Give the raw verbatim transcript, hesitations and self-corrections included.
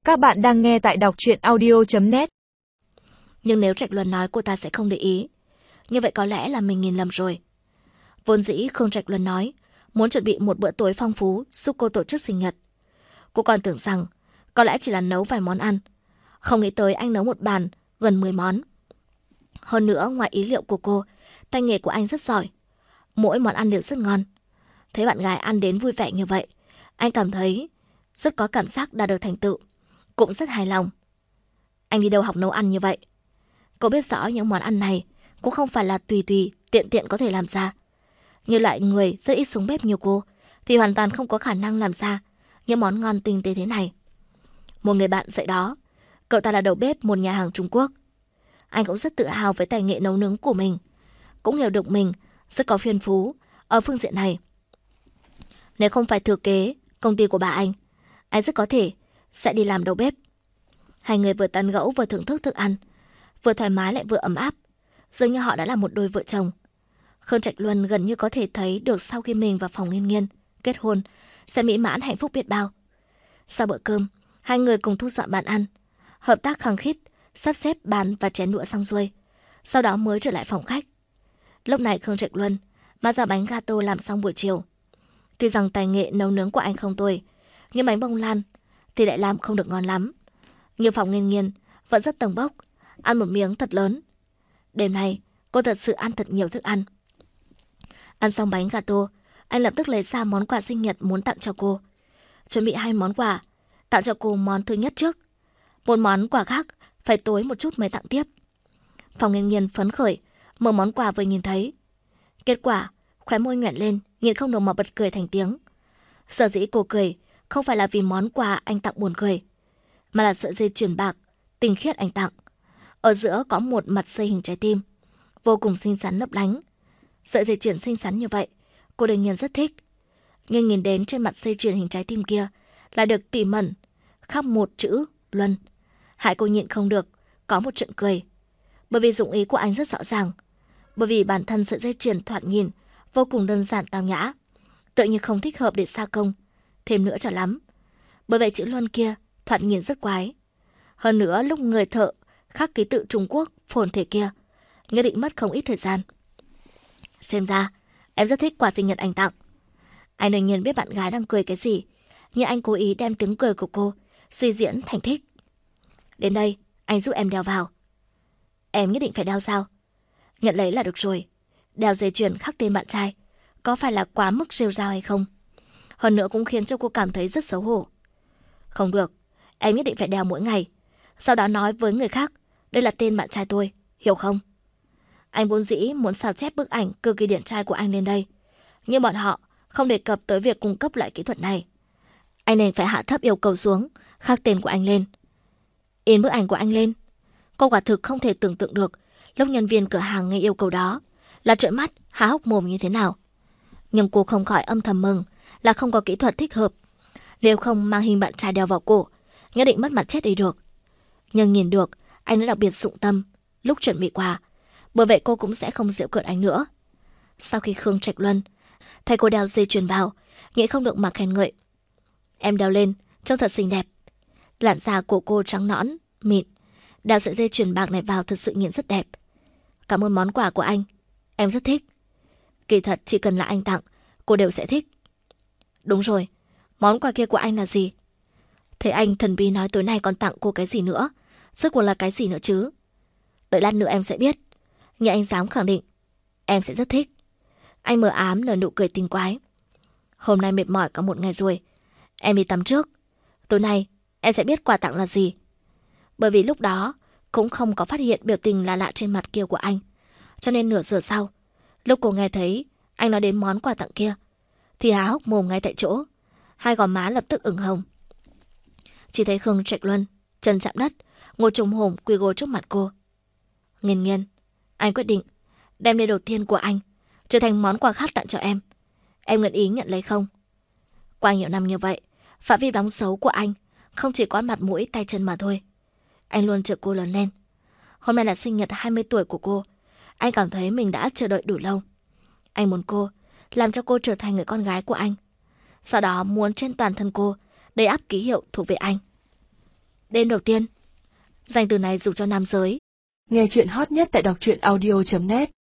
Các bạn đang nghe tại đọc truyện audio chấm net. Nhưng nếu Trạch Luân nói cô ta sẽ không để ý, như vậy có lẽ là mình nhìn lầm rồi. Vốn dĩ Khương Trạch Luân nói muốn chuẩn bị một bữa tối phong phú giúp cô tổ chức sinh nhật. Cô còn tưởng rằng có lẽ chỉ là nấu vài món ăn, không nghĩ tới anh nấu một bàn gần mười món. Hơn nữa, ngoài ý liệu của cô, tay nghề của anh rất giỏi, mỗi món ăn đều rất ngon. Thấy bạn gái ăn đến vui vẻ như vậy, anh cảm thấy rất có cảm giác đạt được thành tựu, cũng rất hài lòng. Anh đi đâu học nấu ăn như vậy? Cô biết rõ những món ăn này cũng không phải là tùy tùy tiện tiện có thể làm ra. Như loại người rất ít xuống bếp như cô thì hoàn toàn không có khả năng làm ra những món ngon tinh tế thế này. Một người bạn dạy đó, cậu ta là đầu bếp một nhà hàng Trung Quốc. Anh cũng rất tự hào với tài nghệ nấu nướng của mình, cũng hiểu được mình rất có thiên phú ở phương diện này. Nếu không phải thừa kế công ty của bà anh, anh rất có thể sẽ đi làm đầu bếp. Hai người vừa tán gẫu vừa thưởng thức thức ăn, vừa thoải mái lại vừa ấm áp, dường như họ đã là một đôi vợ chồng. Khương Trạch Luân gần như có thể thấy được sau khi mình và Phòng Nghiên Nghiên kết hôn sẽ mỹ mãn hạnh phúc biết bao. Sau bữa cơm, hai người cùng thu dọn bàn ăn, hợp tác khăng khít, sắp xếp bàn và chén đũa xong xuôi, sau đó mới trở lại phòng khách. Lúc này Khương Trạch Luân mang ra bánh gato làm xong buổi chiều. Tuy rằng tài nghệ nấu nướng của anh không tồi, nhưng bánh bông lan thì lại làm không được ngon lắm. Nhưng Phòng Nghiên Nghiên vẫn rất tầng bốc, ăn một miếng thật lớn. Đêm nay cô thật sự ăn thật nhiều thức ăn. Ăn xong bánh gato, anh lập tức lấy ra món quà sinh nhật muốn tặng cho cô. Chuẩn bị hai món quà, tặng cho cô món thứ nhất trước, một món quà khác phải tối một chút mới tặng tiếp. Phòng Nghiên Nghiên phấn khởi mở món quà vừa nhìn thấy. Kết quả khóe môi nhoẻn lên, nhịn không được mà bật cười thành tiếng. Sở dĩ cô cười không phải là vì món quà anh tặng buồn cười, mà là sợi dây chuyền bạc tinh khiết anh tặng. Ở giữa có một mặt dây hình trái tim, vô cùng xinh xắn lấp lánh. Sợi dây chuyền xinh xắn như vậy, cô đương nhiên rất thích. Nhưng nhìn đến trên mặt dây chuyền hình trái tim kia là được tỉ mẩn khắc một chữ Luân, hại cô nhịn không được có một trận cười. Bởi vì dụng ý của anh rất rõ ràng, bởi vì bản thân sợi dây chuyền thoạt nhìn vô cùng đơn giản tao nhã, tự nhiên không thích hợp để xa công, thêm nữa cho lắm. Bởi vậy chữ Luân kia thoạt nhìn rất quái. Hơn nữa lúc người thợ khắc ký tự Trung Quốc phồn thể kia, nhất định mất không ít thời gian. Xem ra em rất thích quà sinh nhật anh tặng. Anh đương nhiên biết bạn gái đang cười cái gì, nhưng anh cố ý đem tiếng cười của cô suy diễn thành thích. Đến đây, anh giúp em đeo vào. Em nhất định phải đeo sao? Nhận lấy là được rồi. Đeo dây chuyền khắc tên bạn trai có phải là quá mức rêu rao hay không? Hơn nữa cũng khiến cho cô cảm thấy rất xấu hổ. Không được, em nhất định phải đeo mỗi ngày, sau đó nói với người khác đây là tên bạn trai tôi, hiểu không? Anh vốn dĩ muốn sao chép bức ảnh cực kỳ điển trai của anh lên đây, nhưng bọn họ không đề cập tới việc cung cấp loại kỹ thuật này. Anh nên phải hạ thấp yêu cầu xuống, khắc tên của anh lên, in bức ảnh của anh lên. Cô quả thực không thể tưởng tượng được lúc nhân viên cửa hàng nghe yêu cầu đó là trợn mắt há hốc mồm như thế nào. Nhưng cô không khỏi âm thầm mừng là không có kỹ thuật thích hợp, nếu không mang hình bạn trai đeo vào cổ, nhất định mất mặt chết đi được. Nhưng nhìn được anh đã đặc biệt dụng tâm lúc chuẩn bị quà, bởi vậy cô cũng sẽ không giễu cợt anh nữa. Sau khi Khương Trạch Luân thấy cô đeo dây chuyền vào, nghĩ không được mà khen ngợi. Em đeo lên trông thật xinh đẹp. Làn da của cô trắng nõn, mịn, đeo sợi dây chuyền bạc này vào thật sự nhìn rất đẹp. Cảm ơn món quà của anh, em rất thích. Kỳ thật chỉ cần là anh tặng, cô đều sẽ thích. Đúng rồi, món quà kia của anh là gì? Thế anh thần bí nói tối nay còn tặng cô cái gì nữa, rốt cuộc là cái gì nữa chứ? Đợi lát nữa em sẽ biết, nhưng anh dám khẳng định em sẽ rất thích. Anh mờ ám nở nụ cười tinh quái. Hôm nay mệt mỏi cả một ngày rồi, em đi tắm trước. Tối nay em sẽ biết quà tặng là gì. Bởi vì lúc đó cũng không có phát hiện biểu tình lạ lạ trên mặt kia của anh, cho nên nửa giờ sau, lúc cô nghe thấy anh nói đến món quà tặng kia thì há hốc mồm ngay tại chỗ, hai gò má lập tức ửng hồng. Chỉ thấy Khương Trạch Luân chân chạm đất, ngồi trồm hổm quỳ gối trước mặt cô. Nghiên Nghiên, anh quyết định đem đây đầu tiên của anh trở thành món quà khác tặng cho em. Em nguyện ý nhận lấy không? Qua nhiều năm như vậy, phạm vi đóng dấu của anh không chỉ có mặt mũi tay chân mà thôi. Anh luôn chờ cô lớn lên. Hôm nay là sinh nhật hai mươi tuổi của cô. Anh cảm thấy mình đã chờ đợi đủ lâu. Anh muốn cô làm cho cô trở thành người con gái của anh. Sau đó muốn trên toàn thân cô đầy ắp ký hiệu thuộc về anh. Đêm đầu tiên. Danh từ này dùng cho nam giới. Nghe chuyện hot nhất tại đọc truyện audio chấm net.